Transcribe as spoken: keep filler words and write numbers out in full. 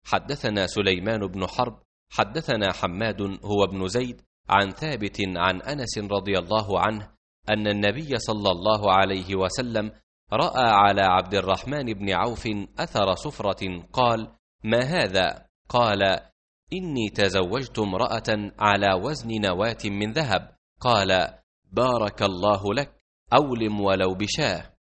حدثنا سليمان بن حرب حدثنا حماد هو ابن زيد عن ثابت عن أنس رضي الله عنه أن النبي صلى الله عليه وسلم رأى على عبد الرحمن بن عوف أثر صفرة، قال: ما هذا؟ قال: إني تزوجت امرأة على وزن نواة من ذهب. قال: بارك الله لك، أولم ولو بشاه.